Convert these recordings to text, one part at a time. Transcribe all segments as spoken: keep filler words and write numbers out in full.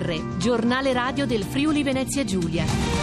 R, giornale radio del Friuli Venezia Giulia.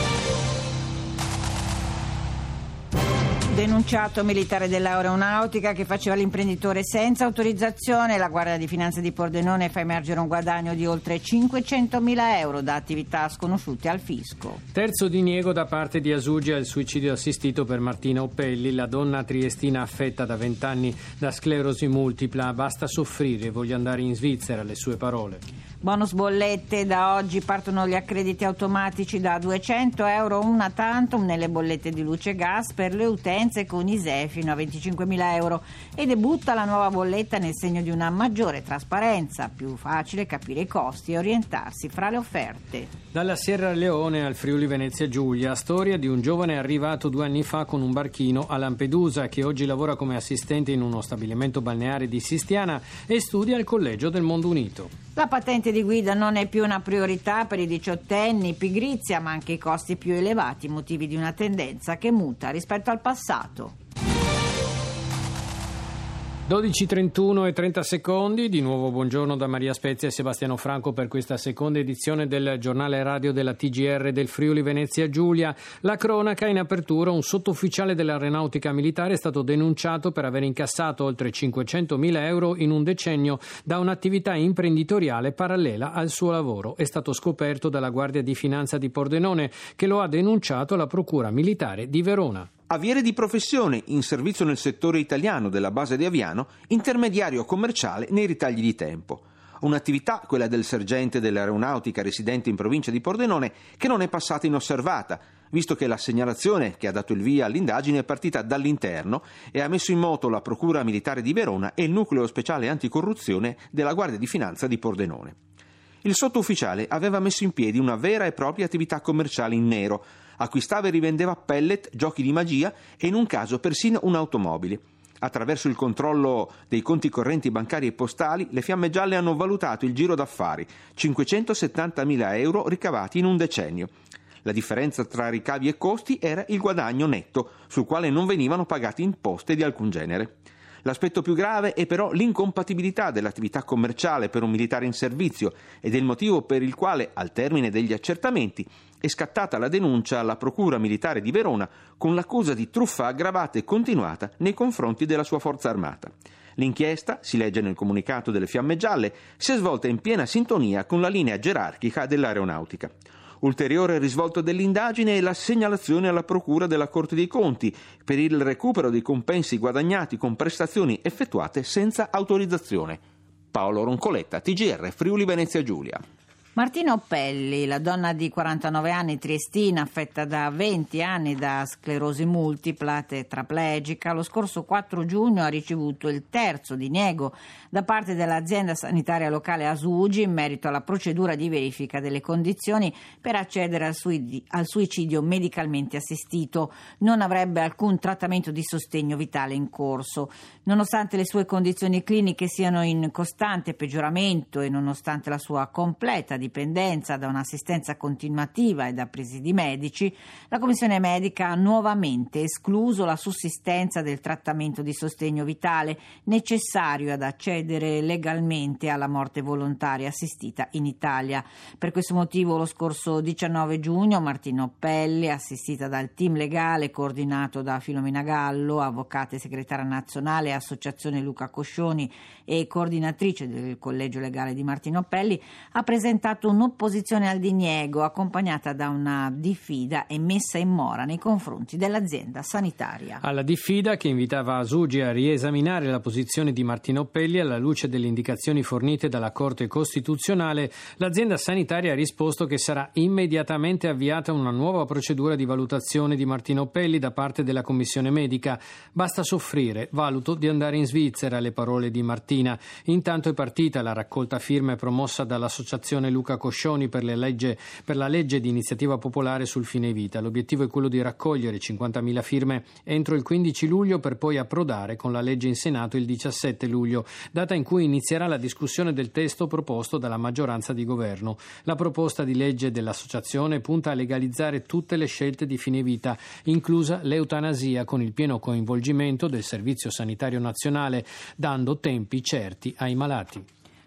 Denunciato militare dell'aeronautica che faceva l'imprenditore senza autorizzazione, la Guardia di Finanza di Pordenone fa emergere un guadagno di oltre cinquecentomila euro da attività sconosciute al fisco. Terzo diniego da parte di Asugia al suicidio assistito per Martina Oppelli, la donna triestina affetta da vent'anni da sclerosi multipla. Basta soffrire, voglio andare in Svizzera, le sue parole. Bonus bollette, da oggi partono gli accrediti automatici da duecento euro una tantum nelle bollette di luce e gas per le utenze con I S E E fino a venticinquemila euro e debutta la nuova bolletta nel segno di una maggiore trasparenza, più facile capire i costi e orientarsi fra le offerte. Dalla Sierra Leone al Friuli Venezia Giulia, storia di un giovane arrivato due anni fa con un barchino a Lampedusa che oggi lavora come assistente in uno stabilimento balneare di Sistiana e studia al Collegio del Mondo Unito. La patente di guida non è più una priorità per i diciottenni, pigrizia ma anche i costi più elevati, motivi di una tendenza che muta rispetto al passato. dodici e trentuno e trenta secondi, di nuovo buongiorno da Maria Spezia e Sebastiano Franco per questa seconda edizione del giornale radio della T G R del Friuli Venezia Giulia. La cronaca in apertura: un sottufficiale dell'aeronautica militare è stato denunciato per aver incassato oltre cinquecentomila euro in un decennio da un'attività imprenditoriale parallela al suo lavoro. È stato scoperto dalla Guardia di Finanza di Pordenone, che lo ha denunciato alla Procura Militare di Verona. Aviere di professione, in servizio nel settore italiano della base di Aviano, intermediario commerciale nei ritagli di tempo. Un'attività, quella del sergente dell'aeronautica residente in provincia di Pordenone, che non è passata inosservata, visto che la segnalazione che ha dato il via all'indagine è partita dall'interno e ha messo in moto la Procura Militare di Verona e il Nucleo Speciale Anticorruzione della Guardia di Finanza di Pordenone. Il sottufficiale aveva messo in piedi una vera e propria attività commerciale in nero. Acquistava e rivendeva pellet, giochi di magia e in un caso persino un'automobile. Attraverso il controllo dei conti correnti bancari e postali, le Fiamme Gialle hanno valutato il giro d'affari, cinquecentosettantamila euro ricavati in un decennio. La differenza tra ricavi e costi era il guadagno netto, sul quale non venivano pagate imposte di alcun genere. L'aspetto più grave è però l'incompatibilità dell'attività commerciale per un militare in servizio ed è il motivo per il quale, al termine degli accertamenti, è scattata la denuncia alla Procura Militare di Verona con l'accusa di truffa aggravata e continuata nei confronti della sua forza armata. L'inchiesta, si legge nel comunicato delle Fiamme Gialle, si è svolta in piena sintonia con la linea gerarchica dell'aeronautica. Ulteriore risvolto dell'indagine è la segnalazione alla Procura della Corte dei Conti per il recupero dei compensi guadagnati con prestazioni effettuate senza autorizzazione. Paolo Roncoletta, T G R Friuli Venezia Giulia. Martina Oppelli, la donna di quarantanove anni triestina affetta da venti anni da sclerosi multipla tetraplegica, lo scorso quattro giugno ha ricevuto il terzo diniego da parte dell'azienda sanitaria locale Asugi in merito alla procedura di verifica delle condizioni per accedere al, sui- al suicidio medicalmente assistito. Non avrebbe alcun trattamento di sostegno vitale in corso. Nonostante le sue condizioni cliniche siano in costante peggioramento e nonostante la sua completa dipendenza da un'assistenza continuativa e da presidi medici, la Commissione medica ha nuovamente escluso la sussistenza del trattamento di sostegno vitale necessario ad accedere legalmente alla morte volontaria assistita in Italia. Per questo motivo lo scorso diciannove giugno Martina Oppelli, assistita dal team legale coordinato da Filomena Gallo, avvocata e segretaria nazionale Associazione Luca Coscioni e coordinatrice del Collegio Legale di Martina Oppelli, ha presentato un'opposizione al diniego accompagnata da una diffida e messa in mora nei confronti dell'azienda sanitaria. Alla diffida, che invitava Asugi a riesaminare la posizione di Martina Oppelli alla luce delle indicazioni fornite dalla Corte Costituzionale, l'azienda sanitaria ha risposto che sarà immediatamente avviata una nuova procedura di valutazione di Martina Oppelli da parte della Commissione medica. Basta soffrire, valuto di andare in Svizzera, le parole di Martina. Intanto è partita la raccolta firme promossa dall'Associazione Luca Coscioni per, le legge, per la legge di iniziativa popolare sul fine vita. L'obiettivo è quello di raccogliere cinquantamila firme entro il quindici luglio per poi approdare con la legge in Senato il diciassette luglio, data in cui inizierà la discussione del testo proposto dalla maggioranza di governo. La proposta di legge dell'associazione punta a legalizzare tutte le scelte di fine vita, inclusa l'eutanasia, con il pieno coinvolgimento del Servizio Sanitario Nazionale, dando tempi certi ai malati.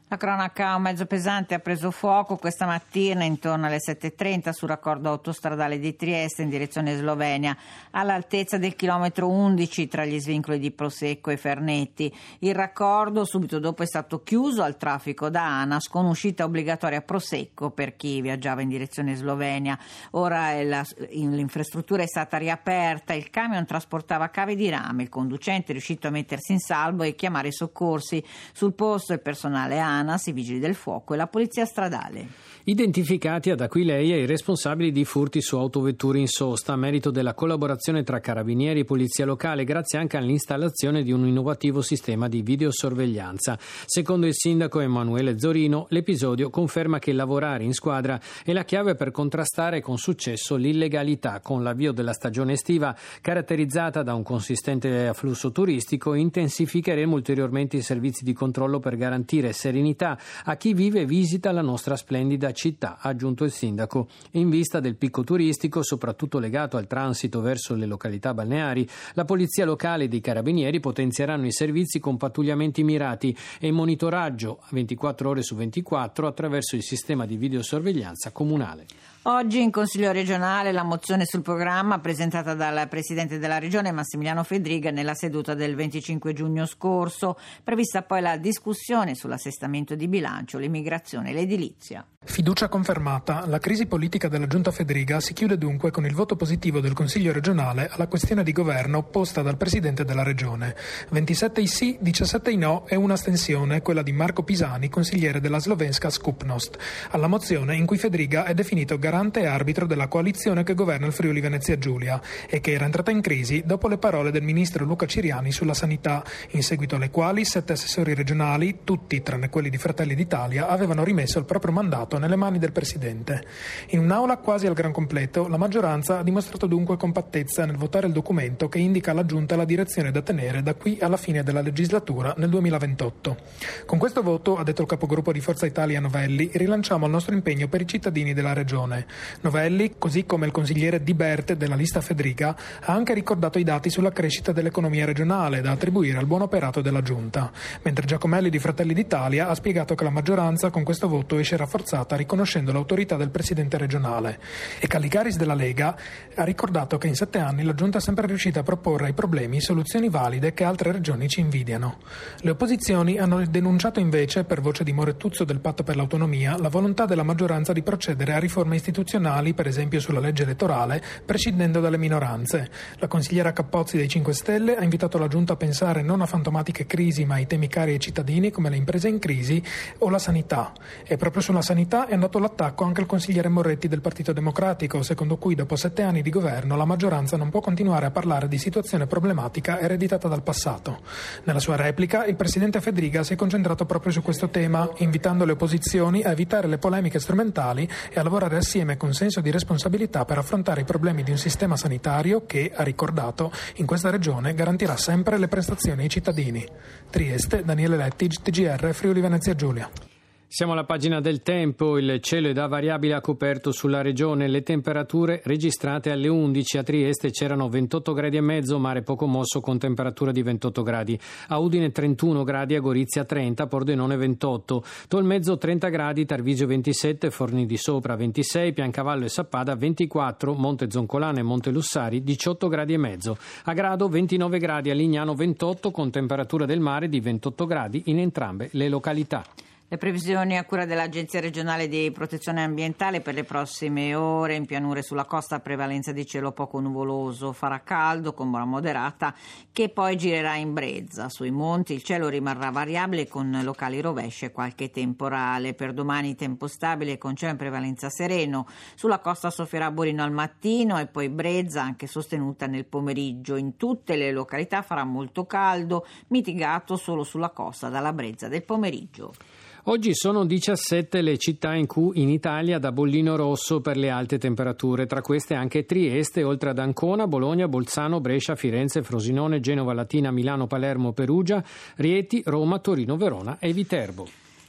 La cronaca un mezzo pesante ha preso fuoco questa mattina intorno alle sette e trenta sul raccordo autostradale di Trieste in direzione Slovenia, all'altezza del chilometro undici tra gli svincoli di Prosecco e Fernetti. Il raccordo subito dopo è stato chiuso al traffico da ANAS con uscita obbligatoria a Prosecco per chi viaggiava in direzione Slovenia. Ora la, l'infrastruttura è stata riaperta, il camion trasportava cave di rame, il conducente è riuscito a mettersi in salvo e chiamare i soccorsi. Sul posto il personale ANAS, i vigili del fuoco e la polizia stradale. Identificati ad Aquileia i responsabili di furti su autovetture in sosta a merito della collaborazione tra carabinieri e polizia locale, grazie anche all'installazione di un innovativo sistema di videosorveglianza. Secondo il sindaco Emanuele Zorino, l'episodio conferma che lavorare in squadra è la chiave per contrastare con successo l'illegalità. Con l'avvio della stagione estiva, caratterizzata da un consistente afflusso turistico, intensificheremo ulteriormente i servizi di controllo per garantire serenità a chi vive e visita la nostra splendida città, ha aggiunto il sindaco. In vista del picco turistico, soprattutto legato al transito verso le località balneari, la polizia locale e dei carabinieri potenzieranno i servizi con pattugliamenti mirati e monitoraggio ventiquattro ore su ventiquattro attraverso il sistema di videosorveglianza comunale. Oggi in Consiglio regionale la mozione sul programma presentata dal Presidente della Regione Massimiliano Fedriga nella seduta del venticinque giugno scorso, prevista poi la discussione sull'assestamento di bilancio, l'immigrazione e l'edilizia. Fiducia confermata. La crisi politica della Giunta Fedriga si chiude dunque con il voto positivo del Consiglio regionale alla questione di governo posta dal Presidente della Regione. ventisette i sì, diciassette i no e un'astensione, quella di Marco Pisani, consigliere della slovenska Skupnost, alla mozione in cui Fedriga è definito garante e arbitro della coalizione che governa il Friuli Venezia Giulia e che era entrata in crisi dopo le parole del ministro Luca Ciriani sulla sanità, in seguito alle quali sette assessori regionali, tutti tranne quelli di Fratelli d'Italia, avevano rimesso il proprio mandato nelle mani del Presidente. In un'aula quasi al gran completo, la maggioranza ha dimostrato dunque compattezza nel votare il documento che indica alla Giunta la direzione da tenere da qui alla fine della legislatura nel duemilaventotto. Con questo voto, ha detto il capogruppo di Forza Italia Novelli, rilanciamo il nostro impegno per i cittadini della Regione. Novelli, così come il consigliere Di Berte della lista Fedriga, ha anche ricordato i dati sulla crescita dell'economia regionale da attribuire al buon operato della Giunta, mentre Giacomelli di Fratelli d'Italia ha spiegato che la maggioranza con questo voto esce rafforzata riconoscendo l'autorità del Presidente regionale. E Calligaris della Lega ha ricordato che in sette anni la Giunta è sempre riuscita a proporre ai problemi soluzioni valide che altre regioni ci invidiano. Le opposizioni hanno denunciato invece, per voce di Morettuzzo del Patto per l'Autonomia, la volontà della maggioranza di procedere a riforme istituzionali, per esempio sulla legge elettorale, prescindendo dalle minoranze. La consigliera Cappozzi dei cinque Stelle ha invitato la Giunta a pensare non a fantomatiche crisi ma ai temi cari ai cittadini come le imprese in crisi o la sanità. E proprio sulla sanità è andato l'attacco anche il consigliere Moretti del Partito Democratico, secondo cui dopo sette anni di governo la maggioranza non può continuare a parlare di situazione problematica ereditata dal passato. Nella sua replica il Presidente Fedriga si è concentrato proprio su questo tema, invitando le opposizioni a evitare le polemiche strumentali e a lavorare assieme con senso di responsabilità per affrontare i problemi di un sistema sanitario che, ha ricordato, in questa regione garantirà sempre le prestazioni ai cittadini. Trieste, Daniele Lettig, T G R, Friuli Venezia Giulia. Siamo alla pagina del tempo, il cielo è da variabile a coperto sulla regione, le temperature registrate alle undici a Trieste c'erano ventotto gradi e mezzo, mare poco mosso con temperatura di ventotto gradi, a Udine trentuno gradi, a Gorizia trenta, Pordenone ventotto, Tolmezzo trenta gradi, Tarvisio ventisette, Forni di Sopra ventisei, Piancavallo e Sappada ventiquattro, Monte Zoncolano e Monte Lussari diciotto gradi e mezzo, a Grado ventinove gradi, a Lignano ventotto con temperatura del mare di ventotto gradi in entrambe le località. Le previsioni a cura dell'Agenzia regionale di protezione ambientale per le prossime ore: in pianure sulla costa prevalenza di cielo poco nuvoloso, farà caldo con buona moderata che poi girerà in brezza. Sui monti il cielo rimarrà variabile con locali rovesci e qualche temporale. Per domani tempo stabile con cielo in prevalenza sereno, sulla costa soffierà Borino al mattino e poi brezza anche sostenuta nel pomeriggio. In tutte le località farà molto caldo, mitigato solo sulla costa dalla brezza del pomeriggio. Oggi sono diciassette le città in cui in Italia dà bollino rosso per le alte temperature, tra queste anche Trieste, oltre ad Ancona, Bologna, Bolzano, Brescia, Firenze, Frosinone, Genova, Latina, Milano, Palermo, Perugia, Rieti, Roma, Torino, Verona e Viterbo.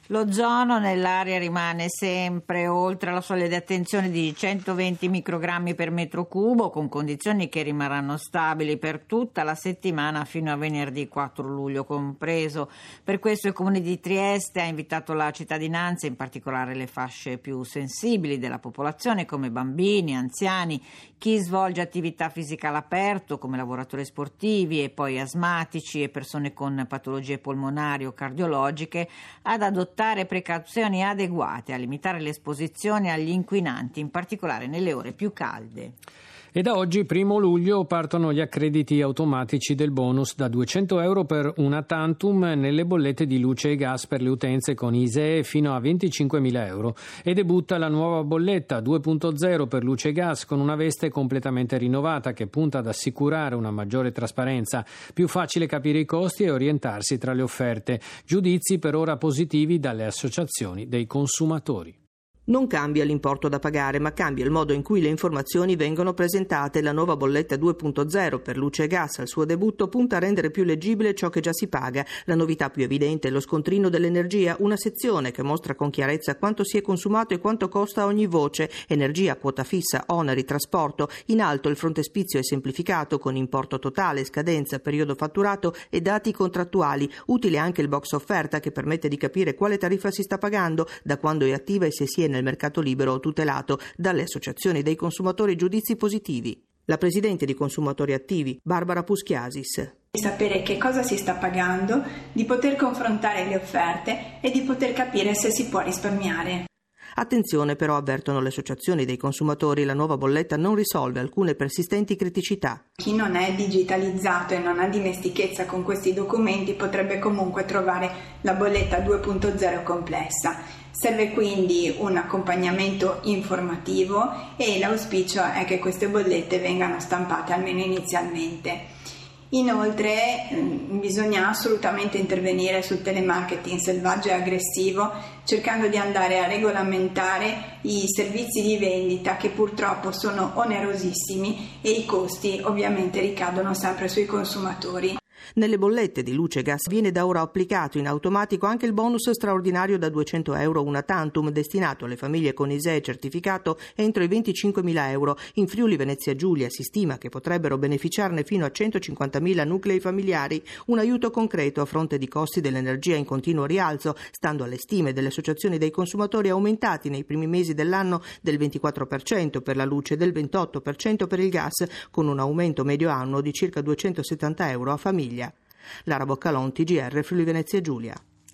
L'ozono nell'aria rimane sempre oltre la soglia di attenzione di centoventi microgrammi per metro cubo, con condizioni che rimarranno stabili per tutta la settimana fino a venerdì quattro luglio compreso. Per questo il Comune di Trieste ha invitato la cittadinanza, in particolare le fasce più sensibili della popolazione come bambini, anziani, chi svolge attività fisica all'aperto come lavoratori sportivi e poi asmatici e persone con patologie polmonari o cardiologiche, ad adottare precauzioni adeguate a limitare l'esposizione agli inquinanti, in particolare nelle ore più calde. E da oggi, primo luglio, partono gli accrediti automatici del bonus da duecento euro per una tantum nelle bollette di luce e gas per le utenze con I S E E fino a venticinquemila euro. E debutta la nuova bolletta due punto zero per luce e gas con una veste completamente rinnovata che punta ad assicurare una maggiore trasparenza, più facile capire i costi e orientarsi tra le offerte. Giudizi per ora positivi dalle associazioni dei consumatori. Non cambia l'importo da pagare, ma cambia il modo in cui le informazioni vengono presentate. La nuova bolletta due punto zero per luce e gas al suo debutto punta a rendere più leggibile ciò che già si paga. La novità più evidente è lo scontrino dell'energia, una sezione che mostra con chiarezza quanto si è consumato e quanto costa ogni voce: energia, quota fissa, oneri, trasporto. In alto il frontespizio è semplificato con importo totale, scadenza, periodo fatturato e dati contrattuali. Utile anche il box offerta che permette di capire quale tariffa si sta pagando, da quando è attiva e se si è nel mercato libero o tutelato. Dalle associazioni dei consumatori giudizi positivi. La presidente di Consumatori Attivi, Barbara Puschiasis. Di sapere che cosa si sta pagando, di poter confrontare le offerte e di poter capire se si può risparmiare. Attenzione però, avvertono le associazioni dei consumatori, la nuova bolletta non risolve alcune persistenti criticità. Chi non è digitalizzato e non ha dimestichezza con questi documenti potrebbe comunque trovare la bolletta due punto zero complessa. Serve quindi un accompagnamento informativo e l'auspicio è che queste bollette vengano stampate almeno inizialmente. Inoltre bisogna assolutamente intervenire sul telemarketing selvaggio e aggressivo, cercando di andare a regolamentare i servizi di vendita che purtroppo sono onerosissimi e i costi ovviamente ricadono sempre sui consumatori. Nelle bollette di luce e gas viene da ora applicato in automatico anche il bonus straordinario da duecento euro una tantum destinato alle famiglie con I S E E certificato entro i venticinquemila euro. In Friuli Venezia Giulia si stima che potrebbero beneficiarne fino a centocinquantamila nuclei familiari, un aiuto concreto a fronte di costi dell'energia in continuo rialzo, stando alle stime delle associazioni dei consumatori aumentati nei primi mesi dell'anno del ventiquattro per cento per la luce e del ventotto per cento per il gas, con un aumento medio annuo di circa duecentosettanta euro a famiglia. Lara Boccalon, T G R Friuli Venezia Giulia.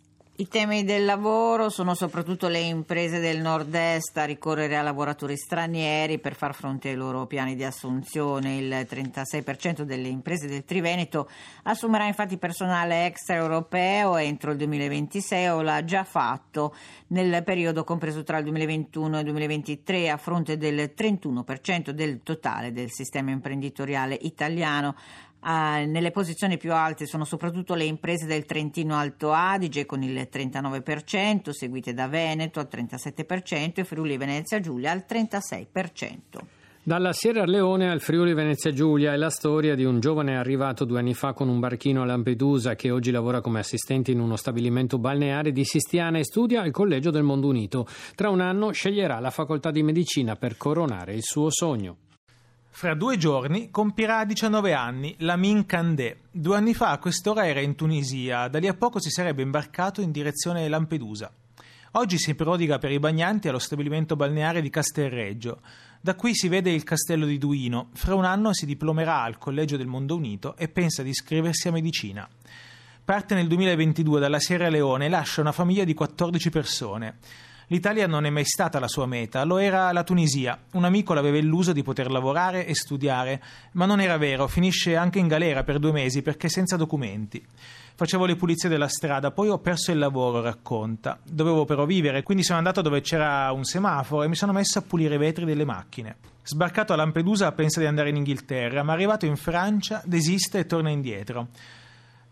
I temi del lavoro sono soprattutto le imprese del nord-est a ricorrere a lavoratori stranieri per far fronte ai loro piani di assunzione. Il trentasei per cento delle imprese del Triveneto assumerà infatti personale extraeuropeo entro il duemilaventisei o l'ha già fatto nel periodo compreso tra il duemilaventuno e il duemilaventitré, a fronte del trentuno per cento del totale del sistema imprenditoriale italiano. Uh, nelle posizioni più alte sono soprattutto le imprese del Trentino Alto Adige con il trentanove per cento, seguite da Veneto al trentasette per cento e Friuli Venezia Giulia al trentasei per cento. Dalla Sierra Leone al Friuli Venezia Giulia è la storia di un giovane arrivato due anni fa con un barchino a Lampedusa che oggi lavora come assistente in uno stabilimento balneare di Sistiana e studia al Collegio del Mondo Unito. Tra un anno sceglierà la facoltà di medicina per coronare il suo sogno. Fra due giorni compirà diciannove anni Lamin Kandé. Due anni fa a quest'ora era in Tunisia, da lì a poco si sarebbe imbarcato in direzione Lampedusa. Oggi si prodiga per i bagnanti allo stabilimento balneare di Castelreggio. Da qui si vede il castello di Duino. Fra un anno si diplomerà al Collegio del Mondo Unito e pensa di iscriversi a medicina. Parte nel duemilaventidue dalla Sierra Leone e lascia una famiglia di quattordici persone. L'Italia non è mai stata la sua meta, lo era la Tunisia. Un amico l'aveva illuso di poter lavorare e studiare, ma non era vero, finisce anche in galera per due mesi perché senza documenti. Facevo le pulizie della strada, poi ho perso il lavoro, racconta. Dovevo però vivere, quindi sono andato dove c'era un semaforo e mi sono messo a pulire i vetri delle macchine. Sbarcato a Lampedusa pensa di andare in Inghilterra, ma arrivato in Francia desiste e torna indietro.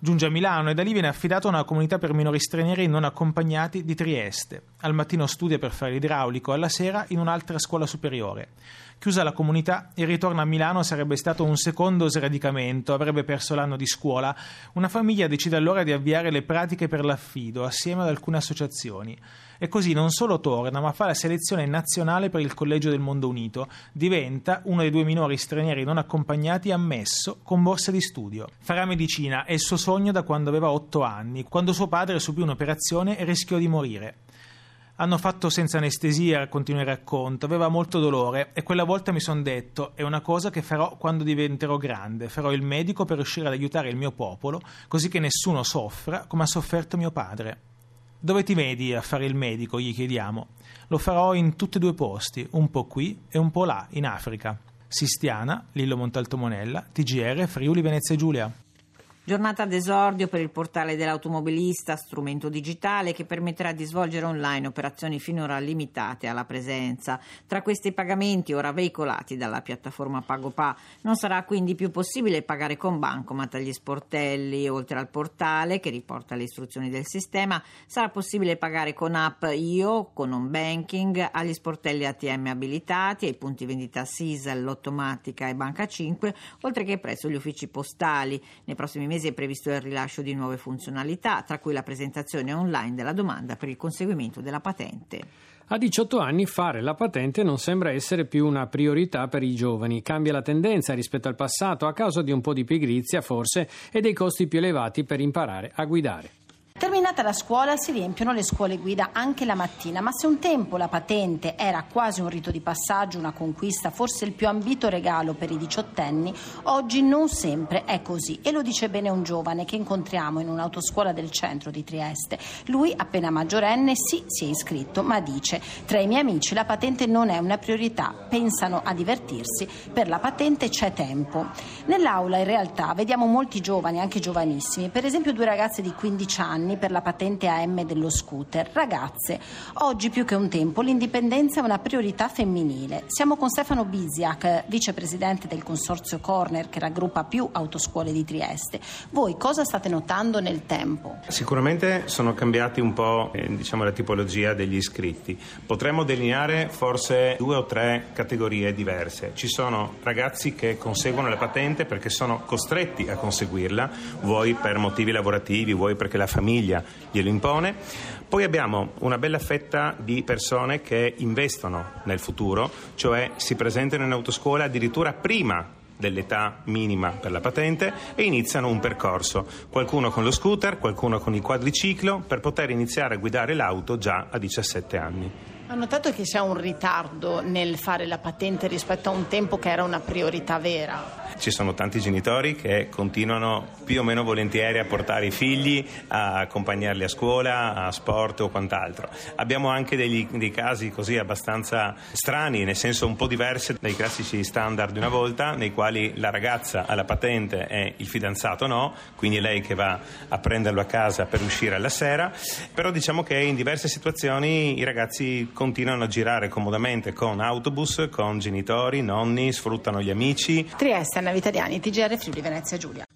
Giunge a Milano e da lì viene affidato a una comunità per minori stranieri non accompagnati di Trieste. Al mattino studia per fare l'idraulico, alla sera in un'altra scuola superiore. Chiusa la comunità, il ritorno a Milano sarebbe stato un secondo sradicamento, avrebbe perso l'anno di scuola. Una famiglia decide allora di avviare le pratiche per l'affido assieme ad alcune associazioni. E così non solo torna, ma fa la selezione nazionale per il Collegio del Mondo Unito. Diventa uno dei due minori stranieri non accompagnati ammesso con borsa di studio. Farà medicina, è il suo sogno da quando aveva otto anni, quando suo padre subì un'operazione e rischiò di morire. Hanno fatto senza anestesia, continua il racconto, aveva molto dolore e quella volta mi son detto: è una cosa che farò quando diventerò grande, farò il medico per riuscire ad aiutare il mio popolo, così che nessuno soffra come ha sofferto mio padre. Dove ti vedi a fare il medico? Gli chiediamo. Lo farò in tutti e due i posti, un po' qui e un po' là, in Africa. Sistiana, Lillo Montalto Monella, T G R, Friuli Venezia Giulia. Giornata d'esordio per il portale dell'automobilista, strumento digitale che permetterà di svolgere online operazioni finora limitate alla presenza. Tra questi pagamenti ora veicolati dalla piattaforma PagoPA non sarà quindi più possibile pagare con bancomat agli sportelli. Oltre al portale che riporta le istruzioni del sistema, sarà possibile pagare con app I O, con home banking, agli sportelli A T M abilitati, ai punti vendita Sisal, Lottomatica e Banca cinque, oltre che presso gli uffici postali. Nei prossimi mesi è previsto il rilascio di nuove funzionalità, tra cui la presentazione online della domanda per il conseguimento della patente. A diciotto anni fare la patente non sembra essere più una priorità per i giovani. Cambia la tendenza rispetto al passato a causa di un po' di pigrizia forse e dei costi più elevati per imparare a guidare. Terminata la scuola si riempiono le scuole guida anche la mattina, ma se un tempo la patente era quasi un rito di passaggio, una conquista, forse il più ambito regalo per i diciottenni, oggi non sempre è così e lo dice bene un giovane che incontriamo in un'autoscuola del centro di Trieste. Lui, appena maggiorenne, sì, si è iscritto, ma dice: tra i miei amici la patente non è una priorità, pensano a divertirsi, per la patente c'è tempo. Nell'aula in realtà vediamo molti giovani, anche giovanissimi, per esempio due ragazze di quindici anni per la patente A M dello scooter. Ragazze, oggi più che un tempo l'indipendenza è una priorità femminile. Siamo con Stefano Biziak, vicepresidente del consorzio Corner che raggruppa più autoscuole di Trieste. Voi cosa state notando nel tempo? Sicuramente sono cambiati un po' eh, diciamo la tipologia degli iscritti. Potremmo delineare forse due o tre categorie diverse. Ci sono ragazzi che conseguono la patente perché sono costretti a conseguirla, vuoi per motivi lavorativi, vuoi perché la famiglia glielo impone. Poi abbiamo una bella fetta di persone che investono nel futuro, cioè si presentano in autoscuola addirittura prima dell'età minima per la patente e iniziano un percorso, qualcuno con lo scooter, qualcuno con il quadriciclo, per poter iniziare a guidare l'auto già a diciassette anni. Ho notato che c'è un ritardo nel fare la patente rispetto a un tempo che era una priorità vera. Ci sono tanti genitori che continuano più o meno volentieri a portare i figli, a accompagnarli a scuola, a sport o quant'altro. Abbiamo anche degli, dei casi così abbastanza strani, nel senso un po' diversi dai classici standard di una volta, nei quali la ragazza ha la patente e il fidanzato no, quindi è lei che va a prenderlo a casa per uscire alla sera. Però diciamo che in diverse situazioni i ragazzi continuano a girare comodamente con autobus, con genitori, nonni, sfruttano gli amici. Trieste, Anna Vitaliani, T G R Friuli Venezia Giulia.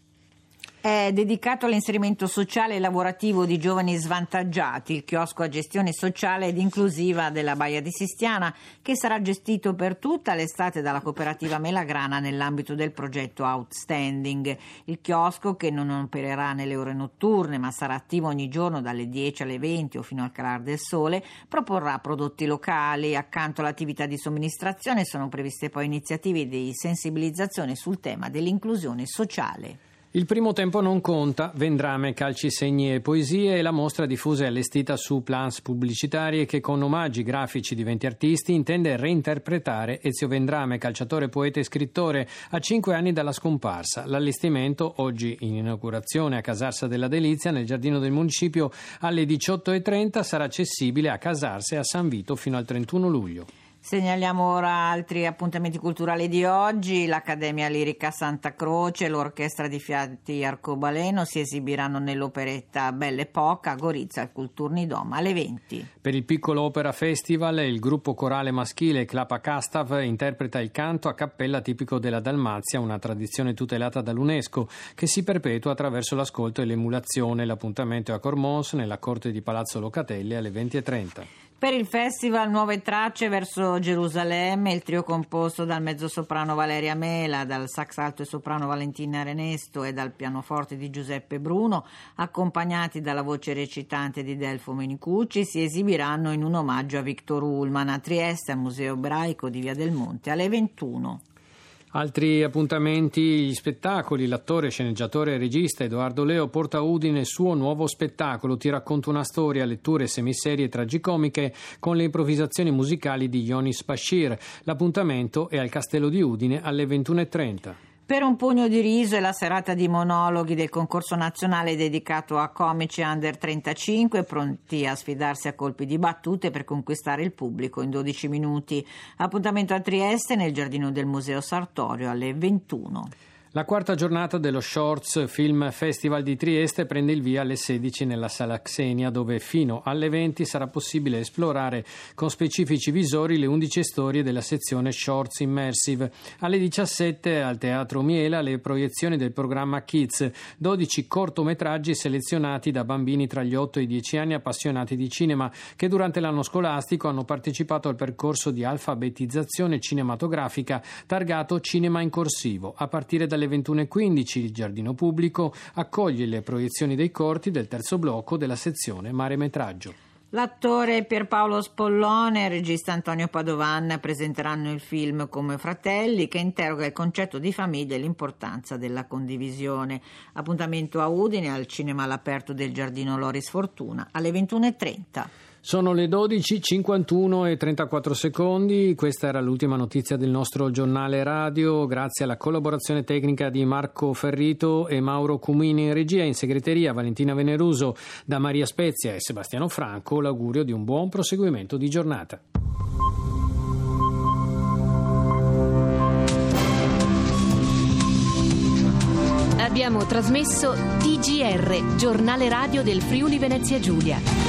È dedicato all'inserimento sociale e lavorativo di giovani svantaggiati, il chiosco a gestione sociale ed inclusiva della Baia di Sistiana, che sarà gestito per tutta l'estate dalla cooperativa Melagrana nell'ambito del progetto Outstanding. Il chiosco, che non opererà nelle ore notturne ma sarà attivo ogni giorno dalle dieci alle venti o fino al calar del sole, proporrà prodotti locali. Accanto all'attività di somministrazione sono previste poi iniziative di sensibilizzazione sul tema dell'inclusione sociale. Il primo tempo non conta, vendrame, calci, segni e poesie e la mostra diffusa e allestita su plans pubblicitarie che con omaggi grafici di venti artisti intende reinterpretare Ezio Vendrame, calciatore, poeta e scrittore, a cinque anni dalla scomparsa. L'allestimento, oggi in inaugurazione a Casarsa della Delizia, nel giardino del municipio, alle diciotto e trenta sarà accessibile a Casarsa e a San Vito fino al trentuno luglio. Segnaliamo ora altri appuntamenti culturali di oggi. L'Accademia Lirica Santa Croce e l'Orchestra di Fiati Arcobaleno si esibiranno nell'operetta Belle Époque a Gorizia al Kulturnidom alle venti. Per il Piccolo Opera Festival il gruppo corale maschile Klapa Kastav interpreta il canto a cappella tipico della Dalmazia, una tradizione tutelata dall'UNESCO che si perpetua attraverso l'ascolto e l'emulazione. L'appuntamento è a Cormons nella corte di Palazzo Locatelli alle venti e trenta. Per il festival Nuove Tracce verso Gerusalemme, il trio composto dal mezzosoprano Valeria Mela, dal sax alto e soprano Valentina Renesto e dal pianoforte di Giuseppe Bruno, accompagnati dalla voce recitante di Delfo Menicucci, si esibiranno in un omaggio a Victor Ullmann a Trieste, al Museo Ebraico di Via del Monte, alle ventuno. Altri appuntamenti, gli spettacoli. L'attore, sceneggiatore e regista Edoardo Leo porta a Udine il suo nuovo spettacolo. Ti racconto una storia, letture semiserie tragicomiche con le improvvisazioni musicali di Yonis Bashir. L'appuntamento è al Castello di Udine alle ventuno e trenta. Per un pugno di riso è la serata di monologhi del concorso nazionale dedicato a comici under trentacinque pronti a sfidarsi a colpi di battute per conquistare il pubblico in dodici minuti. Appuntamento a Trieste nel giardino del Museo Sartorio alle ventuno. La quarta giornata dello Shorts Film Festival di Trieste prende il via alle sedici nella Sala Xenia, dove fino alle venti sarà possibile esplorare con specifici visori le undici storie della sezione Shorts Immersive. Alle diciassette al Teatro Miela le proiezioni del programma Kids, dodici cortometraggi selezionati da bambini tra gli otto e i dieci anni appassionati di cinema che durante l'anno scolastico hanno partecipato al percorso di alfabetizzazione cinematografica targato Cinema in Corsivo. A partire dalle ventuno e quindici il giardino pubblico accoglie le proiezioni dei corti del terzo blocco della sezione Mare Metraggio. L'attore Pierpaolo Spollone e il regista Antonio Padovan presenteranno il film Come Fratelli, che interroga il concetto di famiglia e l'importanza della condivisione. Appuntamento a Udine al cinema all'aperto del giardino Loris Fortuna alle ventuno e trenta. Sono le dodici, cinquantuno e trentaquattro secondi. Questa era l'ultima notizia del nostro giornale radio. Grazie alla collaborazione tecnica di Marco Ferrito e Mauro Cumini in regia, in segreteria Valentina Veneruso, da Maria Spezia e Sebastiano Franco l'augurio di un buon proseguimento di giornata. Abbiamo trasmesso T G R, giornale radio del Friuli Venezia Giulia.